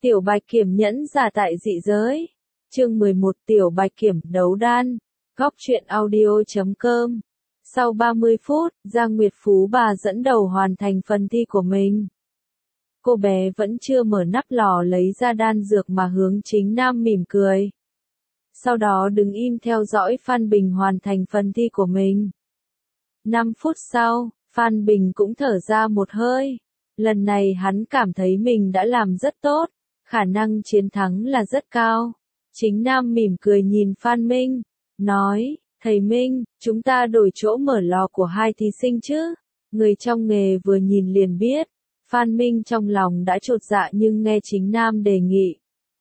Tiểu Bạch Kiểm nhẫn giả tại dị giới. Chương 11 Tiểu Bạch Kiểm đấu đan. Góc truyện audio.com. Sau 30 phút, Giang Nguyệt Phú bà dẫn đầu hoàn thành phần thi của mình. Cô bé vẫn chưa mở nắp lò lấy ra đan dược mà hướng Chính Nam mỉm cười. Sau đó đứng im theo dõi Phan Bình hoàn thành phần thi của mình. 5 phút sau, Phan Bình cũng thở ra một hơi. Lần này hắn cảm thấy mình đã làm rất tốt, khả năng chiến thắng là rất cao. Chính Nam mỉm cười nhìn Phan Minh, nói, thầy Minh, chúng ta đổi chỗ mở lò của hai thí sinh chứ? Người trong nghề vừa nhìn liền biết. Phan Minh trong lòng đã chột dạ nhưng nghe Chính Nam đề nghị.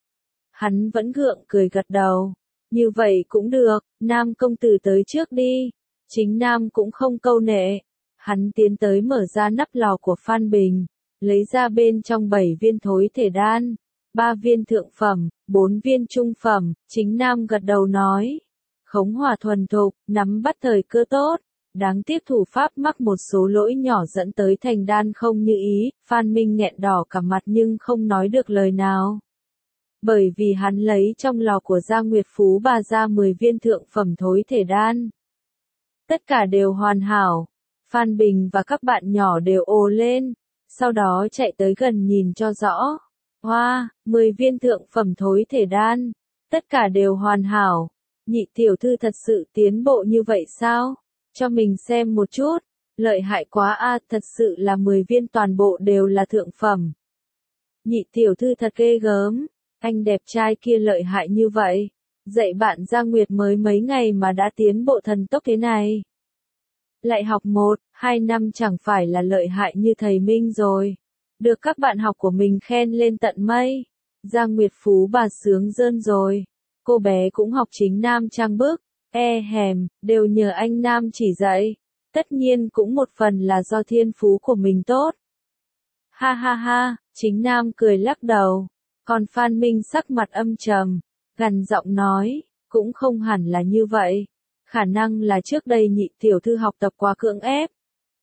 Hắn vẫn gượng cười gật đầu. Như vậy cũng được, Nam công tử tới trước đi. Chính Nam cũng không câu nệ. Hắn tiến tới mở ra nắp lò của Phan Bình, lấy ra bên trong 7 viên thối thể đan, 3 viên thượng phẩm, 4 viên trung phẩm. Chính Nam gật đầu nói. Khống hỏa thuần thục, nắm bắt thời cơ tốt. Đáng tiếc thủ pháp mắc một số lỗi nhỏ dẫn tới thành đan không như ý. Phan Minh nghẹn đỏ cả mặt nhưng không nói được lời nào. Bởi vì hắn lấy trong lò của Giang Nguyệt Phú bà ra 10 viên thượng phẩm thối thể đan. Tất cả đều hoàn hảo. Phan Bình và các bạn nhỏ đều ồ lên, sau đó chạy tới gần nhìn cho rõ. Hoa, 10 viên thượng phẩm thối thể đan, tất cả đều hoàn hảo. Nhị tiểu thư thật sự tiến bộ như vậy sao? Cho mình xem một chút, lợi hại quá a, thật sự là 10 viên toàn bộ đều là thượng phẩm. Nhị tiểu thư thật ghê gớm, anh đẹp trai kia lợi hại như vậy. Dạy bạn Giang Nguyệt mới mấy ngày mà đã tiến bộ thần tốc thế này. Lại học 1-2 năm chẳng phải là lợi hại như thầy Minh rồi. Được các bạn học của mình khen lên tận mây. Giang Nguyệt Phú bà sướng rơn rồi. Cô bé cũng học Chính Nam trang bức. Đều nhờ anh Nam chỉ dạy. Tất nhiên cũng một phần là do thiên phú của mình tốt. Ha ha ha, Chính Nam cười lắc đầu. Còn Phan Minh sắc mặt âm trầm, gằn giọng nói, cũng không hẳn là như vậy. Khả năng là trước đây nhị tiểu thư học tập quá cưỡng ép.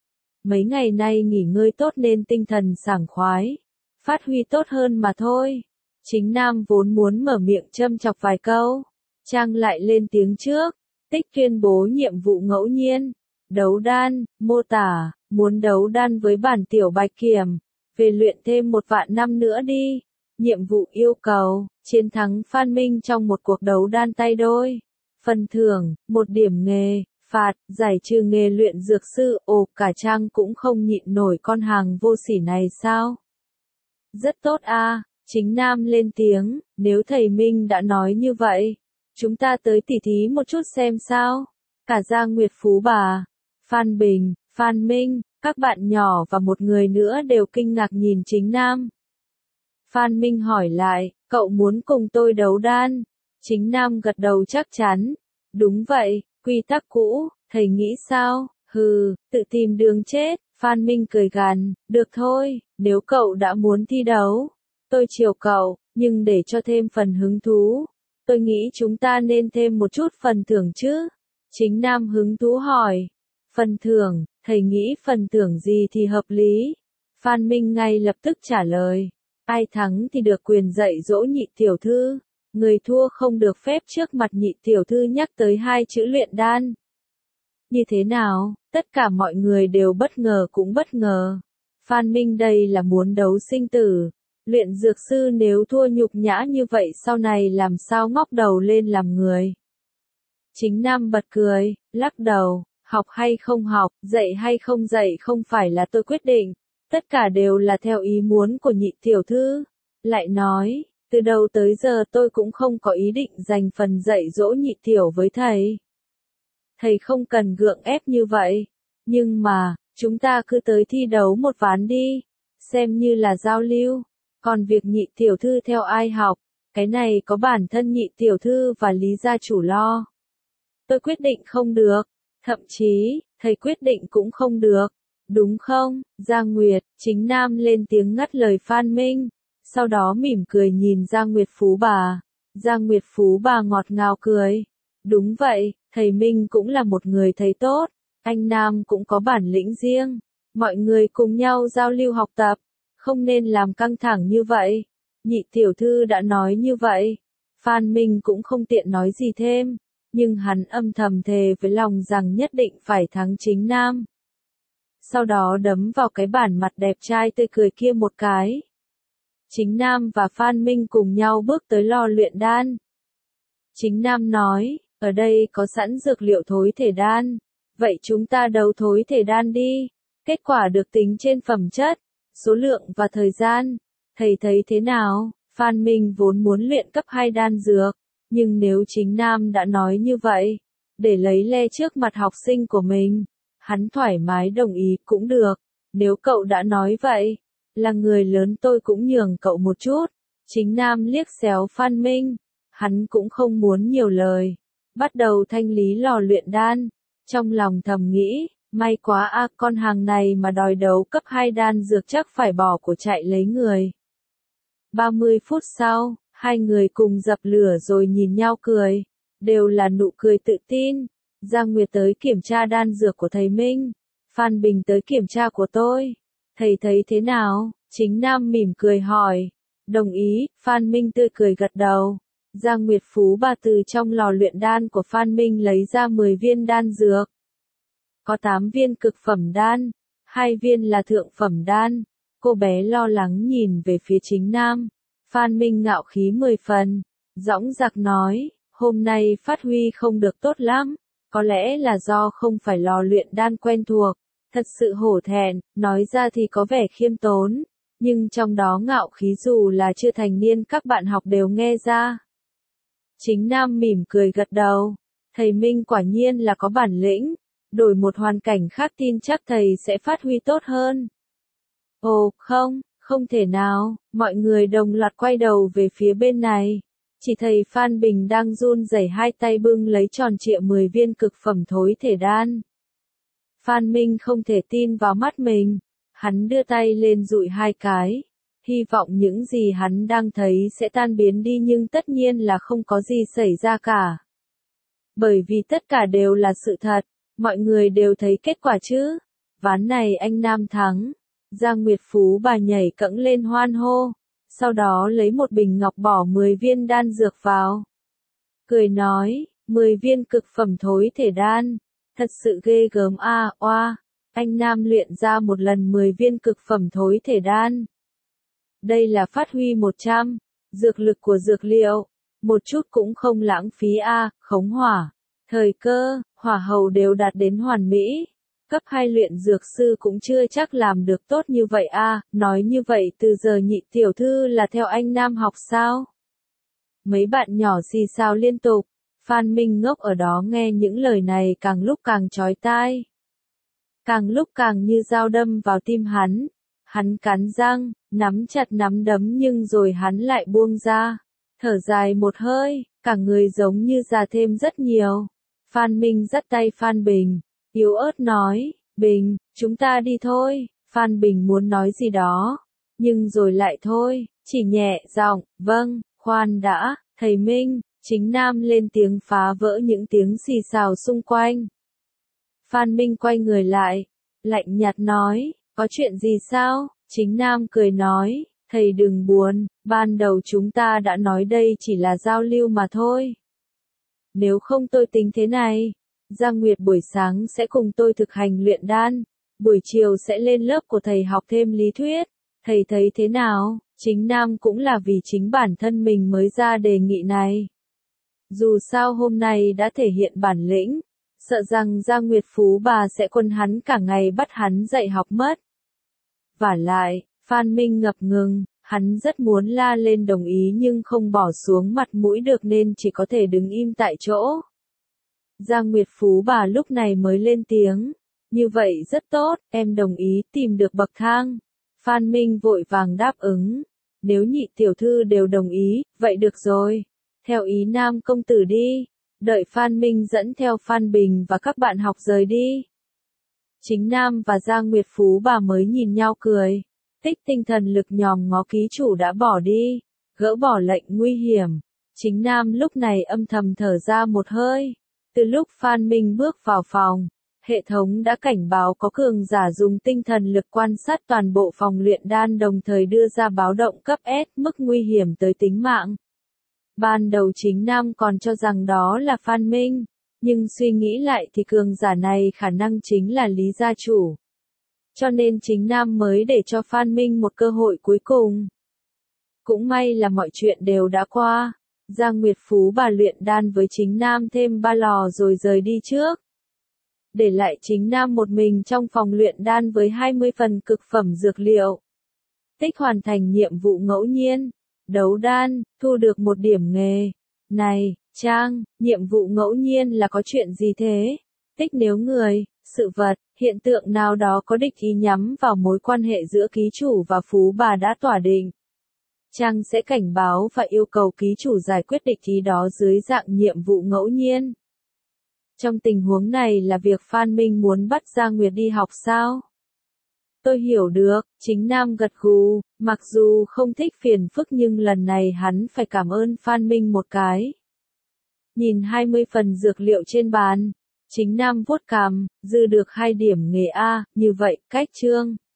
Mấy ngày nay nghỉ ngơi tốt nên tinh thần sảng khoái, phát huy tốt hơn mà thôi. Chính Nam vốn muốn mở miệng châm chọc vài câu. Trang lại lên tiếng trước, tích tuyên bố nhiệm vụ ngẫu nhiên. Đấu đan, mô tả, muốn đấu đan với bản Tiểu Bạch Kiểm, về luyện thêm 1 vạn năm nữa đi. Nhiệm vụ yêu cầu, chiến thắng Phan Minh trong một cuộc đấu đan tay đôi. Phần thưởng, 1 điểm nghề, phạt, giải trừ nghề luyện dược sư. Ồ, cả Trang cũng không nhịn nổi con hàng vô sỉ này sao? Rất tốt a, Chính Nam lên tiếng, nếu thầy Minh đã nói như vậy, chúng ta tới tỉ thí một chút xem sao. Cả Giang Nguyệt Phú bà, Phan Bình, Phan Minh, các bạn nhỏ và một người nữa đều kinh ngạc nhìn Chính Nam. Phan Minh hỏi lại, cậu muốn cùng tôi đấu đan? Chính Nam gật đầu chắc chắn. Đúng vậy, quy tắc cũ, thầy nghĩ sao? Hừ, tự tìm đường chết. Phan Minh cười gằn, được thôi, nếu cậu đã muốn thi đấu, tôi chiều cậu, nhưng để cho thêm phần hứng thú, tôi nghĩ chúng ta nên thêm một chút phần thưởng chứ. Chính Nam hứng thú hỏi, phần thưởng, thầy nghĩ phần thưởng gì thì hợp lý? Phan Minh ngay lập tức trả lời, ai thắng thì được quyền dạy dỗ nhị tiểu thư. Người thua không được phép trước mặt nhị tiểu thư nhắc tới 2 chữ luyện đan. Như thế nào? Tất cả mọi người đều bất ngờ cũng bất ngờ. Phan Minh đây là muốn đấu sinh tử. Luyện dược sư nếu thua nhục nhã như vậy sau này làm sao ngóc đầu lên làm người. Chính Nam bật cười, lắc đầu, học hay không học, dạy hay không dạy không phải là tôi quyết định. Tất cả đều là theo ý muốn của nhị tiểu thư. Lại nói, từ đầu tới giờ tôi cũng không có ý định dành phần dạy dỗ nhị tiểu với thầy. Thầy không cần gượng ép như vậy. Nhưng mà, chúng ta cứ tới thi đấu một ván đi. Xem như là giao lưu. Còn việc nhị tiểu thư theo ai học, cái này có bản thân nhị tiểu thư và Lý gia chủ lo. Tôi quyết định không được. Thậm chí, thầy quyết định cũng không được. Đúng không, Giang Nguyệt? Chính Nam lên tiếng ngắt lời Phan Minh. Sau đó mỉm cười nhìn Giang Nguyệt Phú bà. Giang Nguyệt Phú bà ngọt ngào cười. Đúng vậy, thầy Minh cũng là một người thầy tốt. Anh Nam cũng có bản lĩnh riêng. Mọi người cùng nhau giao lưu học tập. Không nên làm căng thẳng như vậy. Nhị tiểu thư đã nói như vậy. Phan Minh cũng không tiện nói gì thêm, nhưng hắn âm thầm thề với lòng rằng nhất định phải thắng Chính Nam. Sau đó đấm vào cái bản mặt đẹp trai tươi cười kia một cái. Chính Nam và Phan Minh cùng nhau bước tới lò luyện đan. Chính Nam nói, ở đây có sẵn dược liệu thối thể đan, vậy chúng ta đấu thối thể đan đi. Kết quả được tính trên phẩm chất, số lượng và thời gian. Thầy thấy thế nào? Phan Minh vốn muốn luyện cấp 2 đan dược, nhưng nếu Chính Nam đã nói như vậy, để lấy le trước mặt học sinh của mình, hắn thoải mái đồng ý cũng được. Nếu cậu đã nói vậy, là người lớn tôi cũng nhường cậu một chút. Chính Nam liếc xéo Phan Minh, hắn cũng không muốn nhiều lời, bắt đầu thanh lý lò luyện đan. Trong lòng thầm nghĩ, may quá a, con hàng này mà đòi đấu cấp 2 đan dược chắc phải bỏ của chạy lấy người. 30 phút sau, hai người cùng dập lửa rồi nhìn nhau cười, đều là nụ cười tự tin. Giang Nguyệt tới kiểm tra đan dược của thầy Minh, Phan Bình tới kiểm tra của tôi. Thầy thấy thế nào? Chính Nam mỉm cười hỏi. Đồng ý, Phan Minh tươi cười gật đầu. Giang Nguyệt Phú bà từ trong lò luyện đan của Phan Minh lấy ra 10 viên đan dược. Có 8 viên cực phẩm đan, 2 viên là thượng phẩm đan. Cô bé lo lắng nhìn về phía Chính Nam. Phan Minh ngạo khí 10 phần, dõng dạc nói, hôm nay phát huy không được tốt lắm, có lẽ là do không phải lò luyện đan quen thuộc, thật sự hổ thẹn, nói ra thì có vẻ khiêm tốn, nhưng trong đó ngạo khí dù là chưa thành niên các bạn học đều nghe ra. Chính Nam mỉm cười gật đầu, thầy Minh quả nhiên là có bản lĩnh, đổi một hoàn cảnh khác tin chắc thầy sẽ phát huy tốt hơn. Ồ, không thể nào, mọi người đồng loạt quay đầu về phía bên này. Chỉ thấy Phan Bình đang run rẩy hai tay bưng lấy tròn trịa 10 viên cực phẩm thối thể đan. Phan Minh không thể tin vào mắt mình, hắn đưa tay lên dụi 2 cái, hy vọng những gì hắn đang thấy sẽ tan biến đi nhưng tất nhiên là không có gì xảy ra cả. Bởi vì tất cả đều là sự thật, mọi người đều thấy kết quả chứ. Ván này anh Nam thắng. Giang Nguyệt Phú bà nhảy cẫng lên hoan hô, sau đó lấy một bình ngọc bỏ 10 viên đan dược vào. Cười nói, 10 viên cực phẩm thối thể đan, thật sự ghê gớm a, oa, anh Nam luyện ra một lần 10 viên cực phẩm thối thể đan. Đây là phát huy 100, dược lực của dược liệu, một chút cũng không lãng phí a, khống hỏa, thời cơ, hỏa hầu đều đạt đến hoàn mỹ. Cấp 2 luyện dược sư cũng chưa chắc làm được tốt như vậy a, nói như vậy từ giờ nhị tiểu thư là theo anh Nam học sao? Mấy bạn nhỏ xì xào liên tục, Phan Minh ngốc ở đó nghe những lời này càng lúc càng chói tai. Càng lúc càng như dao đâm vào tim hắn cắn răng, nắm chặt nắm đấm nhưng rồi hắn lại buông ra, thở dài một hơi, cả người giống như già thêm rất nhiều. Phan Minh dắt tay Phan Bình. Yếu ớt nói, Bình, chúng ta đi thôi. Phan Bình muốn nói gì đó, nhưng rồi lại thôi, chỉ nhẹ giọng, vâng, khoan đã, thầy Minh. Chính Nam lên tiếng phá vỡ những tiếng xì xào xung quanh. Phan Minh quay người lại, lạnh nhạt nói, có chuyện gì sao? Chính Nam cười nói, thầy đừng buồn, ban đầu chúng ta đã nói đây chỉ là giao lưu mà thôi. Nếu không tôi tính thế này. Giang Nguyệt buổi sáng sẽ cùng tôi thực hành luyện đan, buổi chiều sẽ lên lớp của thầy học thêm lý thuyết, thầy thấy thế nào? Chính Nam cũng là vì chính bản thân mình mới ra đề nghị này. Dù sao hôm nay đã thể hiện bản lĩnh, sợ rằng Giang Nguyệt Phú bà sẽ quấn hắn cả ngày bắt hắn dạy học mất. Vả lại, Phan Minh ngập ngừng, hắn rất muốn la lên đồng ý nhưng không bỏ xuống mặt mũi được nên chỉ có thể đứng im tại chỗ. Giang Nguyệt Phú bà lúc này mới lên tiếng, như vậy rất tốt, em đồng ý tìm được bậc thang. Phan Minh vội vàng đáp ứng, nếu nhị tiểu thư đều đồng ý, vậy được rồi, theo ý Nam công tử đi, đợi Phan Minh dẫn theo Phan Bình và các bạn học rời đi. Chính Nam và Giang Nguyệt Phú bà mới nhìn nhau cười, tích tinh thần lực nhòm ngó ký chủ đã bỏ đi, gỡ bỏ lệnh nguy hiểm. Chính Nam lúc này âm thầm thở ra một hơi. Từ lúc Phan Minh bước vào phòng, Hệ thống đã cảnh báo có cường giả dùng tinh thần lực quan sát toàn bộ phòng luyện đan đồng thời đưa ra báo động cấp S mức nguy hiểm tới tính mạng. Ban đầu Chính Nam còn cho rằng đó là Phan Minh, nhưng suy nghĩ lại thì cường giả này khả năng chính là Lý gia chủ. Cho nên Chính Nam mới để cho Phan Minh một cơ hội cuối cùng. Cũng may là mọi chuyện đều đã qua. Giang Nguyệt Phú bà luyện đan với Chính Nam thêm 3 lò rồi rời đi trước. Để lại Chính Nam một mình trong phòng luyện đan với 20 phần cực phẩm dược liệu. Tích hoàn thành nhiệm vụ ngẫu nhiên. Đấu đan, thu được 1 điểm nghề. Này, Trang, nhiệm vụ ngẫu nhiên là có chuyện gì thế? Tích nếu người, sự vật, hiện tượng nào đó có địch ý nhắm vào mối quan hệ giữa ký chủ và Phú bà đã tỏa định. Trang sẽ cảnh báo và yêu cầu ký chủ giải quyết địch ý đó dưới dạng nhiệm vụ ngẫu nhiên. Trong tình huống này là việc Phan Minh muốn bắt Giang Nguyệt đi học sao? Tôi hiểu được, Chính Nam gật gù, mặc dù không thích phiền phức nhưng lần này hắn phải cảm ơn Phan Minh một cái. Nhìn 20 phần dược liệu trên bàn, Chính Nam vuốt cằm, dư được 2 điểm nghề A, như vậy, cách chương.